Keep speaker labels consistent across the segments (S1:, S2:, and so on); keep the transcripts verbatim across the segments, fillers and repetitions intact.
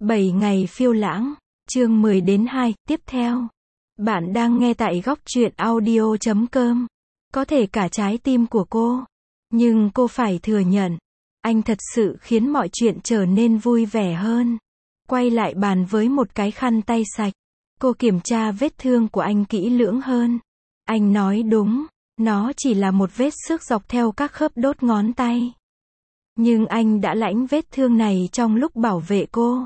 S1: bảy ngày phiêu lãng, chương mười đến hai, tiếp theo. Bạn đang nghe tại góc truyện audio chấm com. Có thể cả trái tim của cô. Nhưng cô phải thừa nhận, anh thật sự khiến mọi chuyện trở nên vui vẻ hơn. Quay lại bàn với một cái khăn tay sạch. Cô kiểm tra vết thương của anh kỹ lưỡng hơn. Anh nói đúng, nó chỉ là một vết xước dọc theo các khớp đốt ngón tay. Nhưng anh đã lãnh vết thương này trong lúc bảo vệ cô.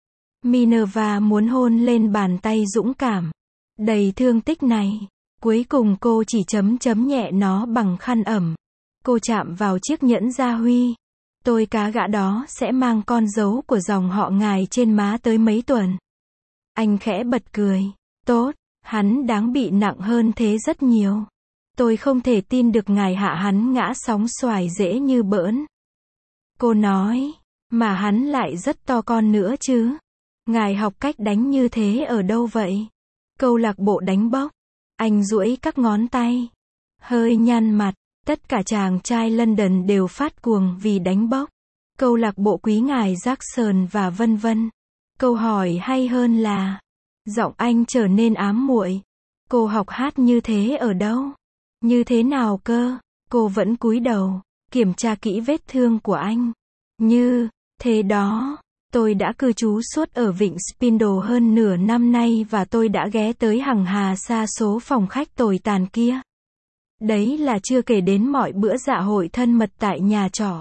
S1: Minerva muốn hôn lên bàn tay dũng cảm, đầy thương tích này. Cuối cùng cô chỉ chấm chấm nhẹ nó bằng khăn ẩm. Cô chạm vào chiếc nhẫn gia huy. Tôi cá gã đó sẽ mang con dấu của dòng họ ngài trên má tới mấy tuần. Anh khẽ bật cười. Tốt, hắn đáng bị nặng hơn thế rất nhiều. Tôi không thể tin được ngài hạ hắn ngã sóng xoài dễ như bỡn. Cô nói, mà hắn lại rất to con nữa chứ. Ngài học cách đánh như thế ở đâu vậy? Câu lạc bộ đánh bốc. Anh duỗi các ngón tay. Hơi nhăn mặt. Tất cả chàng trai London đều phát cuồng vì đánh bốc. Câu lạc bộ quý ngài Jackson và vân vân. Câu hỏi hay hơn là, giọng anh trở nên ám muội. Cô học hát như thế ở đâu? Như thế nào cơ? Cô vẫn cúi đầu, kiểm tra kỹ vết thương của anh. Như thế đó. Tôi đã cư trú suốt ở Vịnh Spindle hơn nửa năm nay và tôi đã ghé tới hằng hà xa số phòng khách tồi tàn kia. Đấy là chưa kể đến mọi bữa dạ hội thân mật tại nhà trọ,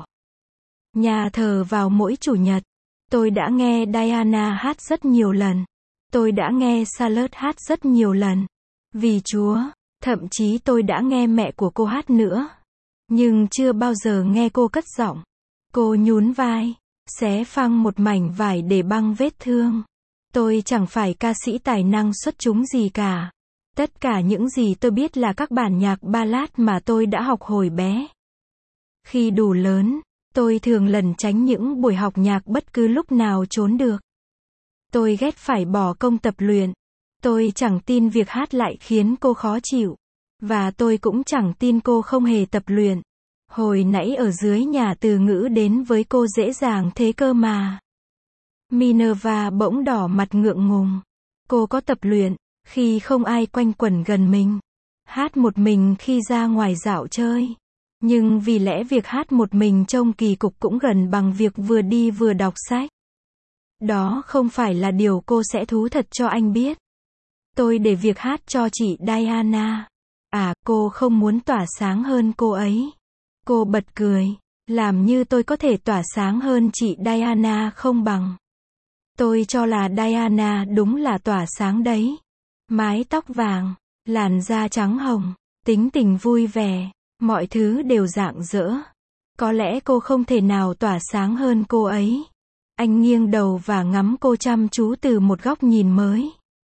S1: nhà thờ vào mỗi chủ nhật. Tôi đã nghe Diana hát rất nhiều lần. Tôi đã nghe Charlotte hát rất nhiều lần. Vì Chúa, thậm chí tôi đã nghe mẹ của cô hát nữa. Nhưng chưa bao giờ nghe cô cất giọng. Cô nhún vai, xé phăng một mảnh vải để băng vết thương. Tôi chẳng phải ca sĩ tài năng xuất chúng gì cả. Tất cả những gì tôi biết là các bản nhạc ballad mà tôi đã học hồi bé. Khi đủ lớn, tôi thường lẩn tránh những buổi học nhạc bất cứ lúc nào trốn được. Tôi ghét phải bỏ công tập luyện. Tôi chẳng tin việc hát lại khiến cô khó chịu. Và tôi cũng chẳng tin cô không hề tập luyện. Hồi nãy ở dưới nhà từ ngữ đến với cô dễ dàng thế cơ mà. Minerva bỗng đỏ mặt ngượng ngùng. Cô có tập luyện, khi không ai quanh quẩn gần mình. Hát một mình khi ra ngoài dạo chơi. Nhưng vì lẽ việc hát một mình trông kỳ cục cũng gần bằng việc vừa đi vừa đọc sách. Đó không phải là điều cô sẽ thú thật cho anh biết. Tôi để việc hát cho chị Diana. À, cô không muốn tỏa sáng hơn cô ấy. Cô bật cười. Làm như tôi có thể tỏa sáng hơn chị Diana không bằng. Tôi cho là Diana đúng là tỏa sáng đấy. Mái tóc vàng, làn da trắng hồng, tính tình vui vẻ, mọi thứ đều rạng rỡ. Có lẽ cô không thể nào tỏa sáng hơn cô ấy. Anh nghiêng đầu và ngắm cô chăm chú từ một góc nhìn mới.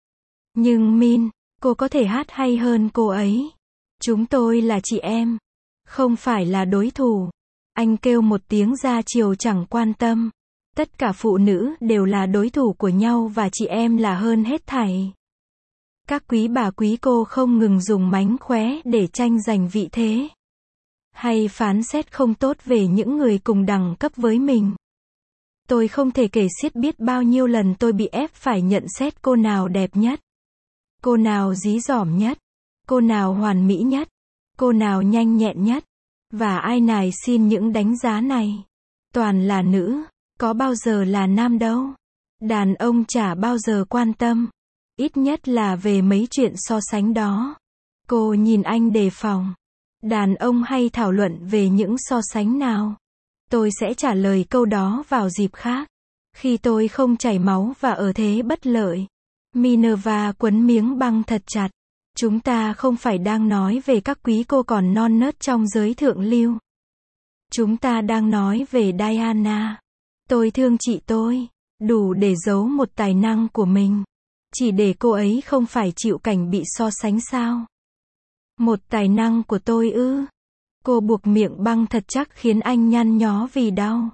S1: Nhưng Min, cô có thể hát hay hơn cô ấy. Chúng tôi là chị em, không phải là đối thủ. Anh kêu một tiếng ra chiều chẳng quan tâm. Tất cả phụ nữ đều là đối thủ của nhau và chị em là hơn hết thảy. Các quý bà quý cô không ngừng dùng mánh khóe để tranh giành vị thế. Hay phán xét không tốt về những người cùng đẳng cấp với mình. Tôi không thể kể xiết biết bao nhiêu lần tôi bị ép phải nhận xét cô nào đẹp nhất. Cô nào dí dỏm nhất. Cô nào hoàn mỹ nhất. Cô nào nhanh nhẹn nhất. Và ai nài xin những đánh giá này. Toàn là nữ, có bao giờ là nam đâu. Đàn ông chả bao giờ quan tâm. Ít nhất là về mấy chuyện so sánh đó. Cô nhìn anh đề phòng. Đàn ông hay thảo luận về những so sánh nào? Tôi sẽ trả lời câu đó vào dịp khác. Khi tôi không chảy máu và ở thế bất lợi. Minerva quấn miếng băng thật chặt. Chúng ta không phải đang nói về các quý cô còn non nớt trong giới thượng lưu. Chúng ta đang nói về Diana. Tôi thương chị tôi. Đủ để giấu một tài năng của mình. Chỉ để cô ấy không phải chịu cảnh bị so sánh sao? Một tài năng của tôi ư? Cô buộc miệng băng thật chắc khiến anh nhăn nhó vì đau.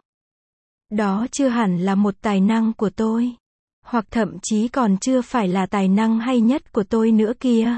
S1: Đó chưa hẳn là một tài năng của tôi. Hoặc thậm chí còn chưa phải là tài năng hay nhất của tôi nữa kia.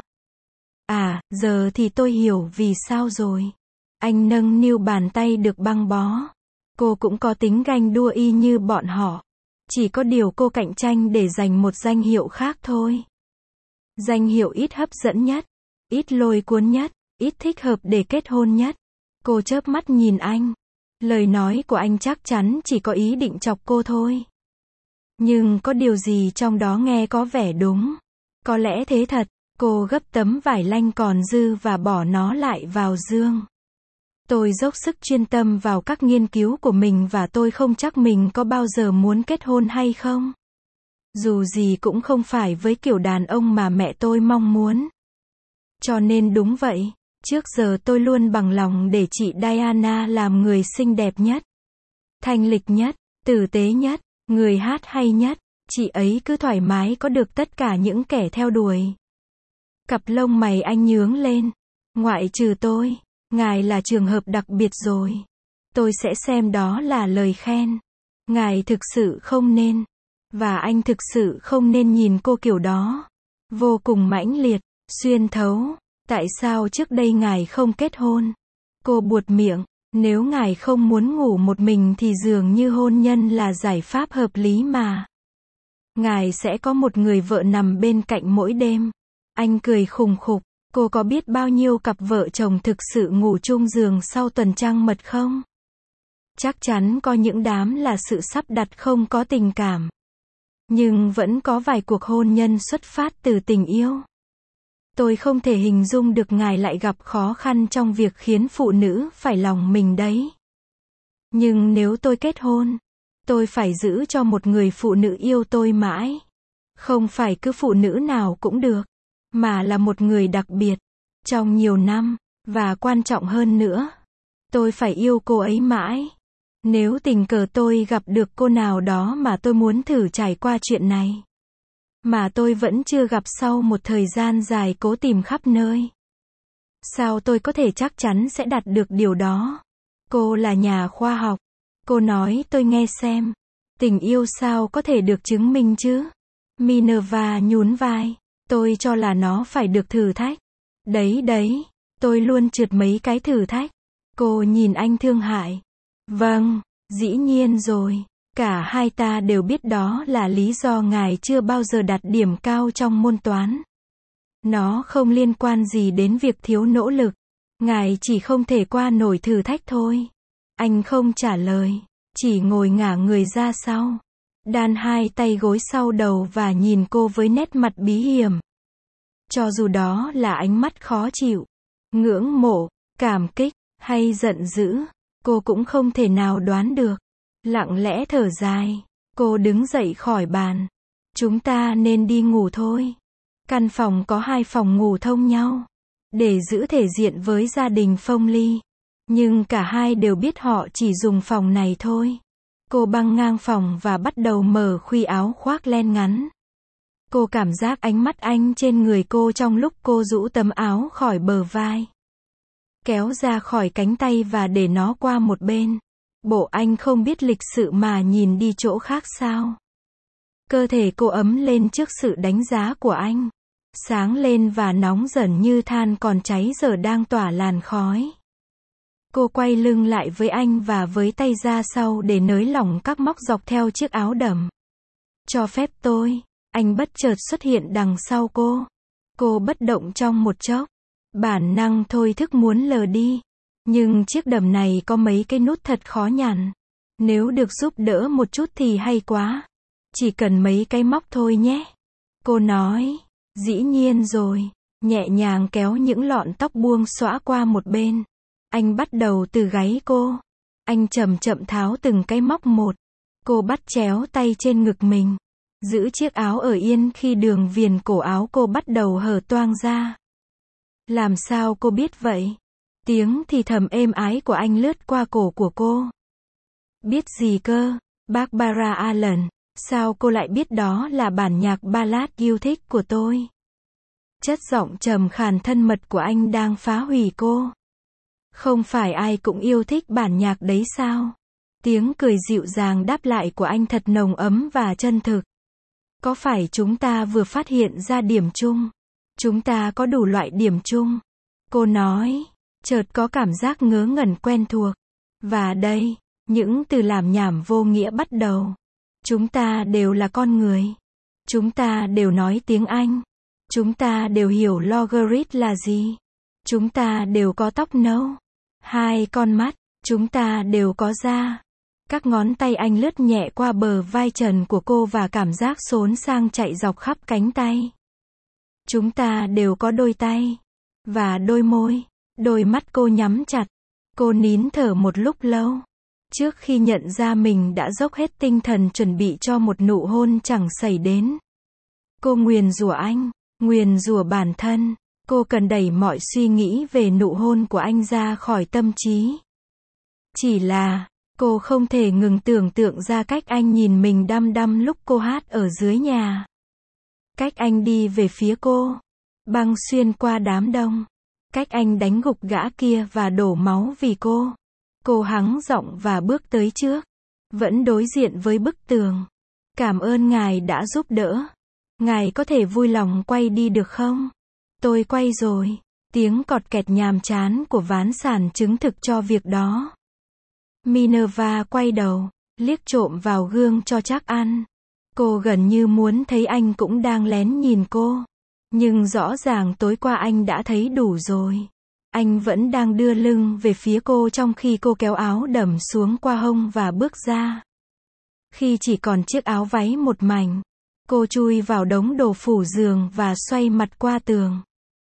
S1: À, giờ thì tôi hiểu vì sao rồi. Anh nâng niu bàn tay được băng bó. Cô cũng có tính ganh đua y như bọn họ. Chỉ có điều cô cạnh tranh để giành một danh hiệu khác thôi. Danh hiệu ít hấp dẫn nhất, ít lôi cuốn nhất, ít thích hợp để kết hôn nhất. Cô chớp mắt nhìn anh. Lời nói của anh chắc chắn chỉ có ý định chọc cô thôi. Nhưng có điều gì trong đó nghe có vẻ đúng. Có lẽ thế thật. Cô gấp tấm vải lanh còn dư và bỏ nó lại vào giường. Tôi dốc sức chuyên tâm vào các nghiên cứu của mình và tôi không chắc mình có bao giờ muốn kết hôn hay không. Dù gì cũng không phải với kiểu đàn ông mà mẹ tôi mong muốn. Cho nên đúng vậy, trước giờ tôi luôn bằng lòng để chị Diana làm người xinh đẹp nhất, thanh lịch nhất, tử tế nhất, người hát hay nhất. Chị ấy cứ thoải mái có được tất cả những kẻ theo đuổi. Cặp lông mày anh nhướng lên. Ngoại trừ tôi, ngài là trường hợp đặc biệt rồi. Tôi sẽ xem đó là lời khen. Ngài thực sự không nên. Và anh thực sự không nên nhìn cô kiểu đó. Vô cùng mãnh liệt, xuyên thấu. Tại sao trước đây ngài không kết hôn? Cô buột miệng. Nếu ngài không muốn ngủ một mình thì dường như hôn nhân là giải pháp hợp lý mà. Ngài sẽ có một người vợ nằm bên cạnh mỗi đêm. Anh cười khùng khục. Cô có biết bao nhiêu cặp vợ chồng thực sự ngủ chung giường sau tuần trăng mật không? Chắc chắn có những đám là sự sắp đặt không có tình cảm. Nhưng vẫn có vài cuộc hôn nhân xuất phát từ tình yêu. Tôi không thể hình dung được ngài lại gặp khó khăn trong việc khiến phụ nữ phải lòng mình đấy. Nhưng nếu tôi kết hôn, tôi phải giữ cho một người phụ nữ yêu tôi mãi. Không phải cứ phụ nữ nào cũng được, mà là một người đặc biệt, trong nhiều năm, và quan trọng hơn nữa, tôi phải yêu cô ấy mãi. Nếu tình cờ tôi gặp được cô nào đó mà tôi muốn thử trải qua chuyện này, mà tôi vẫn chưa gặp sau một thời gian dài cố tìm khắp nơi, sao tôi có thể chắc chắn sẽ đạt được điều đó? Cô là nhà khoa học. Cô nói tôi nghe xem. Tình yêu sao có thể được chứng minh chứ? Minerva nhún vai. Tôi cho là nó phải được thử thách. Đấy đấy, tôi luôn trượt mấy cái thử thách. Cô nhìn anh thương hại. Vâng, dĩ nhiên rồi. Cả hai ta đều biết đó là lý do ngài chưa bao giờ đạt điểm cao trong môn toán. Nó không liên quan gì đến việc thiếu nỗ lực. Ngài chỉ không thể qua nổi thử thách thôi. Anh không trả lời, chỉ ngồi ngả người ra sau. Đan hai tay gối sau đầu và nhìn cô với nét mặt bí hiểm. Cho dù đó là ánh mắt khó chịu, ngưỡng mộ, cảm kích, hay giận dữ, cô cũng không thể nào đoán được. Lặng lẽ thở dài, cô đứng dậy khỏi bàn. Chúng ta nên đi ngủ thôi. Căn phòng có hai phòng ngủ thông nhau, để giữ thể diện với gia đình Phong Ly. Nhưng cả hai đều biết họ chỉ dùng phòng này thôi. Cô băng ngang phòng và bắt đầu mở khuy áo khoác len ngắn. Cô cảm giác ánh mắt anh trên người cô trong lúc cô rũ tấm áo khỏi bờ vai, kéo ra khỏi cánh tay và để nó qua một bên. Bộ anh không biết lịch sự mà nhìn đi chỗ khác sao? Cơ thể cô ấm lên trước sự đánh giá của anh. Sáng lên và nóng dần như than còn cháy giờ đang tỏa làn khói. Cô quay lưng lại với anh và với tay ra sau để nới lỏng các móc dọc theo chiếc áo đầm. Cho phép tôi. Anh bất chợt xuất hiện đằng sau cô. Cô bất động trong một chốc. Bản năng thôi thức muốn lờ đi. Nhưng chiếc đầm này có mấy cái nút thật khó nhằn. Nếu được giúp đỡ một chút thì hay quá. Chỉ cần mấy cái móc thôi nhé. Cô nói. Dĩ nhiên rồi. Nhẹ nhàng kéo những lọn tóc buông xõa qua một bên. Anh bắt đầu từ gáy cô. Anh chậm chậm tháo từng cái móc một. Cô bắt chéo tay trên ngực mình. Giữ chiếc áo ở yên khi đường viền cổ áo cô bắt đầu hở toang ra. Làm sao cô biết vậy? Tiếng thì thầm êm ái của anh lướt qua cổ của cô. Biết gì cơ? Barbara Allen. Sao cô lại biết đó là bản nhạc ballad yêu thích của tôi? Chất giọng trầm khàn thân mật của anh đang phá hủy cô. Không phải ai cũng yêu thích bản nhạc đấy sao? Tiếng cười dịu dàng đáp lại của anh thật nồng ấm và chân thực. Có phải chúng ta vừa phát hiện ra điểm chung? Chúng ta có đủ loại điểm chung. Cô nói, chợt có cảm giác ngớ ngẩn quen thuộc. Và đây, những từ làm nhảm vô nghĩa bắt đầu. Chúng ta đều là con người. Chúng ta đều nói tiếng Anh. Chúng ta đều hiểu logarit là gì. Chúng ta đều có tóc nâu. Hai con mắt. Chúng ta đều có da. Các ngón tay anh lướt nhẹ qua bờ vai trần của cô và cảm giác xốn sang chạy dọc khắp cánh tay. Chúng ta đều có đôi tay. Và đôi môi. Đôi mắt cô nhắm chặt. Cô nín thở một lúc lâu. Trước khi nhận ra mình đã dốc hết tinh thần chuẩn bị cho một nụ hôn chẳng xảy đến. Cô nguyền rủa anh. Nguyền rủa bản thân. Cô cần đẩy mọi suy nghĩ về nụ hôn của anh ra khỏi tâm trí. Chỉ là, cô không thể ngừng tưởng tượng ra cách anh nhìn mình đăm đăm lúc cô hát ở dưới nhà. Cách anh đi về phía cô. Băng xuyên qua đám đông. Cách anh đánh gục gã kia và đổ máu vì cô. Cô hắng giọng và bước tới trước. Vẫn đối diện với bức tường. Cảm ơn ngài đã giúp đỡ. Ngài có thể vui lòng quay đi được không? Tôi quay rồi. Tiếng cọt kẹt nhàm chán của ván sàn chứng thực cho việc đó. Minerva quay đầu, liếc trộm vào gương cho chắc ăn. Cô gần như muốn thấy anh cũng đang lén nhìn cô. Nhưng rõ ràng tối qua anh đã thấy đủ rồi. Anh vẫn đang đưa lưng về phía cô trong khi cô kéo áo đầm xuống qua hông và bước ra. Khi chỉ còn chiếc áo váy một mảnh, cô chui vào đống đồ phủ giường và xoay mặt qua tường.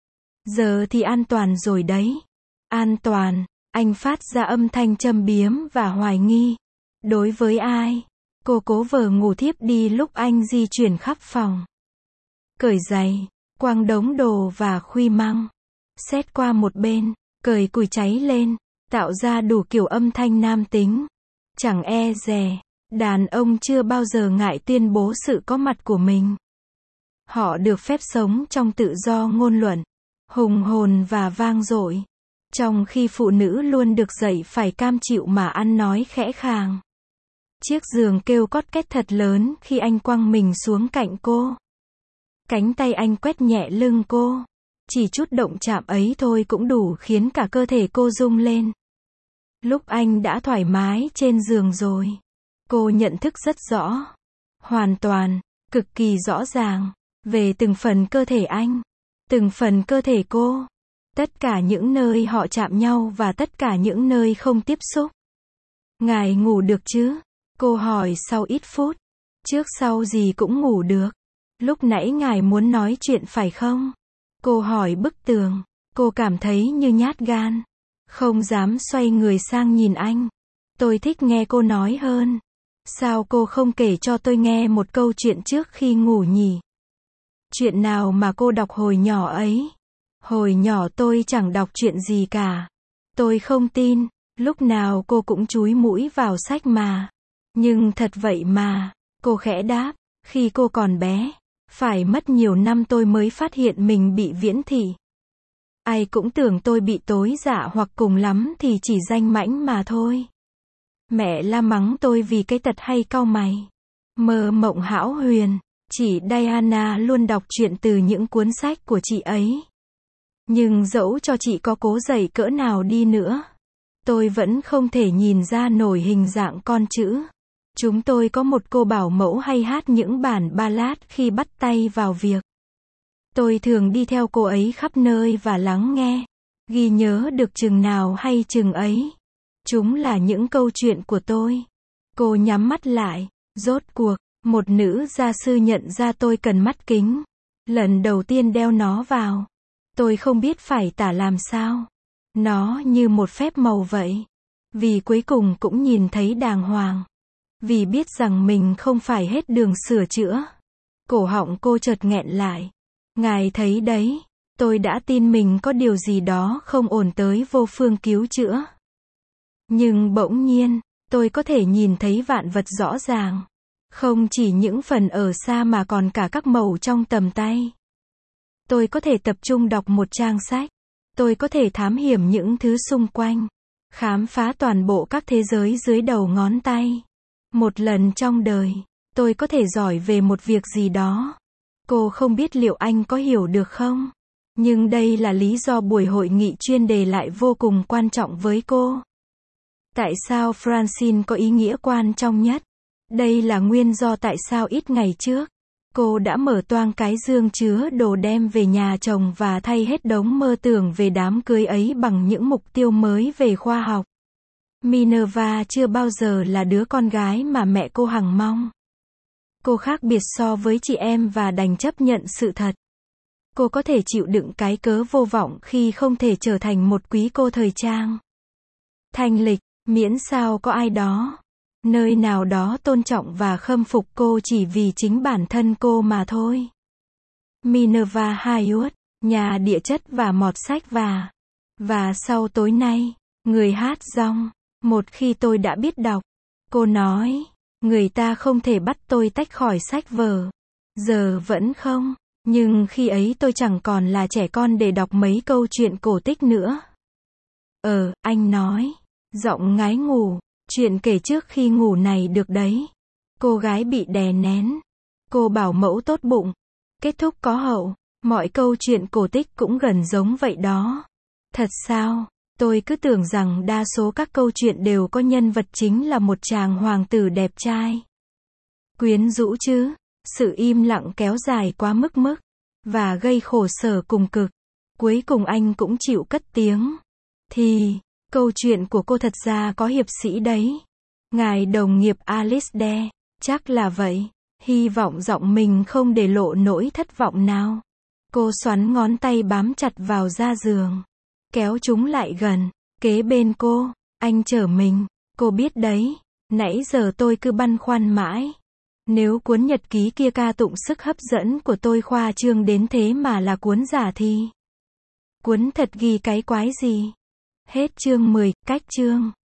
S1: Giờ thì an toàn rồi đấy. An toàn. Anh phát ra âm thanh châm biếm và hoài nghi. Đối với ai? Cô cố vờ ngủ thiếp đi lúc anh di chuyển khắp phòng. Cởi giày, quăng đống đồ và khuy măng. Xét qua một bên, cởi cùi cháy lên, tạo ra đủ kiểu âm thanh nam tính. Chẳng e dè, đàn ông chưa bao giờ ngại tuyên bố sự có mặt của mình. Họ được phép sống trong tự do ngôn luận, hùng hồn và vang dội. Trong khi phụ nữ luôn được dạy phải cam chịu mà ăn nói khẽ khàng. Chiếc giường kêu cót két thật lớn khi anh quăng mình xuống cạnh cô. Cánh tay anh quét nhẹ lưng cô. Chỉ chút động chạm ấy thôi cũng đủ khiến cả cơ thể cô rung lên. Lúc anh đã thoải mái trên giường rồi, cô nhận thức rất rõ. Hoàn toàn, cực kỳ rõ ràng. Về từng phần cơ thể anh. Từng phần cơ thể cô. Tất cả những nơi họ chạm nhau và tất cả những nơi không tiếp xúc. Ngài ngủ được chứ? Cô hỏi sau ít phút. Trước sau gì cũng ngủ được. Lúc nãy ngài muốn nói chuyện phải không? Cô hỏi bức tường. Cô cảm thấy như nhát gan. Không dám xoay người sang nhìn anh. Tôi thích nghe cô nói hơn. Sao cô không kể cho tôi nghe một câu chuyện trước khi ngủ nhỉ? Chuyện nào mà cô đọc hồi nhỏ ấy? Hồi nhỏ tôi chẳng đọc chuyện gì cả. Tôi không tin, lúc nào cô cũng chúi mũi vào sách mà. Nhưng thật vậy mà, cô khẽ đáp, khi cô còn bé, phải mất nhiều năm tôi mới phát hiện mình bị viễn thị. Ai cũng tưởng tôi bị tối dạ hoặc cùng lắm thì chỉ danh mãnh mà thôi. Mẹ la mắng tôi vì cái tật hay cau mày. Mơ mộng hão huyền, chị Diana luôn đọc truyện từ những cuốn sách của chị ấy. Nhưng dẫu cho chị có cố dạy cỡ nào đi nữa, tôi vẫn không thể nhìn ra nổi hình dạng con chữ. Chúng tôi có một cô bảo mẫu hay hát những bản ballad khi bắt tay vào việc. Tôi thường đi theo cô ấy khắp nơi và lắng nghe, ghi nhớ được chừng nào hay chừng ấy. Chúng là những câu chuyện của tôi. Cô nhắm mắt lại, rốt cuộc, một nữ gia sư nhận ra tôi cần mắt kính. Lần đầu tiên đeo nó vào. Tôi không biết phải tả làm sao. Nó như một phép màu vậy. Vì cuối cùng cũng nhìn thấy đàng hoàng. Vì biết rằng mình không phải hết đường sửa chữa. Cổ họng cô chợt nghẹn lại. Ngài thấy đấy, tôi đã tin mình có điều gì đó không ổn tới vô phương cứu chữa. Nhưng bỗng nhiên, tôi có thể nhìn thấy vạn vật rõ ràng. Không chỉ những phần ở xa mà còn cả các mẩu trong tầm tay. Tôi có thể tập trung đọc một trang sách. Tôi có thể thám hiểm những thứ xung quanh. Khám phá toàn bộ các thế giới dưới đầu ngón tay. Một lần trong đời, tôi có thể giỏi về một việc gì đó. Cô không biết liệu anh có hiểu được không? Nhưng đây là lý do buổi hội nghị chuyên đề lại vô cùng quan trọng với cô. Tại sao Francine có ý nghĩa quan trọng nhất? Đây là nguyên do tại sao ít ngày trước, cô đã mở toang cái dương chứa đồ đem về nhà chồng và thay hết đống mơ tưởng về đám cưới ấy bằng những mục tiêu mới về khoa học. Minerva chưa bao giờ là đứa con gái mà mẹ cô hằng mong. Cô khác biệt so với chị em và đành chấp nhận sự thật. Cô có thể chịu đựng cái cớ vô vọng khi không thể trở thành một quý cô thời trang thanh lịch, miễn sao có ai đó, nơi nào đó tôn trọng và khâm phục cô chỉ vì chính bản thân cô mà thôi. Minerva Haywood, nhà địa chất và mọt sách và và sau tối nay, người hát rong, một khi tôi đã biết đọc, cô nói, người ta không thể bắt tôi tách khỏi sách vở. Giờ vẫn không, nhưng khi ấy tôi chẳng còn là trẻ con để đọc mấy câu chuyện cổ tích nữa. Ờ, anh nói, giọng ngái ngủ, chuyện kể trước khi ngủ này được đấy. Cô gái bị đè nén. Cô bảo mẫu tốt bụng. Kết thúc có hậu. Mọi câu chuyện cổ tích cũng gần giống vậy đó. Thật sao? Tôi cứ tưởng rằng đa số các câu chuyện đều có nhân vật chính là một chàng hoàng tử đẹp trai, quyến rũ chứ. Sự im lặng kéo dài quá mức mức, và gây khổ sở cùng cực. Cuối cùng anh cũng chịu cất tiếng. Thì, câu chuyện của cô thật ra có hiệp sĩ đấy. Ngài đồng nghiệp Alistair, chắc là vậy. Hy vọng giọng mình không để lộ nỗi thất vọng nào. Cô xoắn ngón tay bám chặt vào da giường, kéo chúng lại gần, kế bên cô. Anh chở mình, cô biết đấy. Nãy giờ tôi cứ băn khoăn mãi. Nếu cuốn nhật ký kia ca tụng sức hấp dẫn của tôi khoa trương đến thế mà là cuốn giả thì cuốn thật ghi cái quái gì. Hết chương mười, cách chương.